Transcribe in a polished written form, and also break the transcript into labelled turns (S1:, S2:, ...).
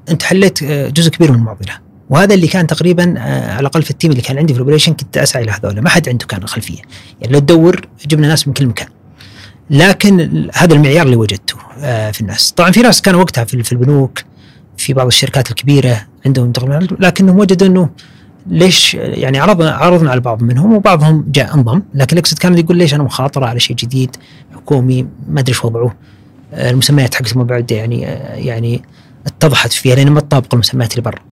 S1: أنت حليت جزء كبير من المعضلة. وهذا اللي كان تقريبا على الأقل في التيم اللي كان عندي في الأوبريشن كنت أسعى إلى هذول، ما حد عنده كان خلفية، يعني لو تدور جبنا ناس من كل مكان، لكن هذا المعيار اللي وجدته في الناس. طبعا في ناس كانوا وقتها في البنوك، في بعض الشركات الكبيرة عندهم تقريبا، لكنهم وجدوا أنه ليش يعني عرضنا على بعض منهم وبعضهم جاء انضم، لكن الأقصد كان يقول ليش أنا مخاطرة على شيء جديد حكومي ما أدري إيش وضعه. المسميات حقتهم بعد يعني اتضحت فيها لأن ما تطابق المسميات اللي برا.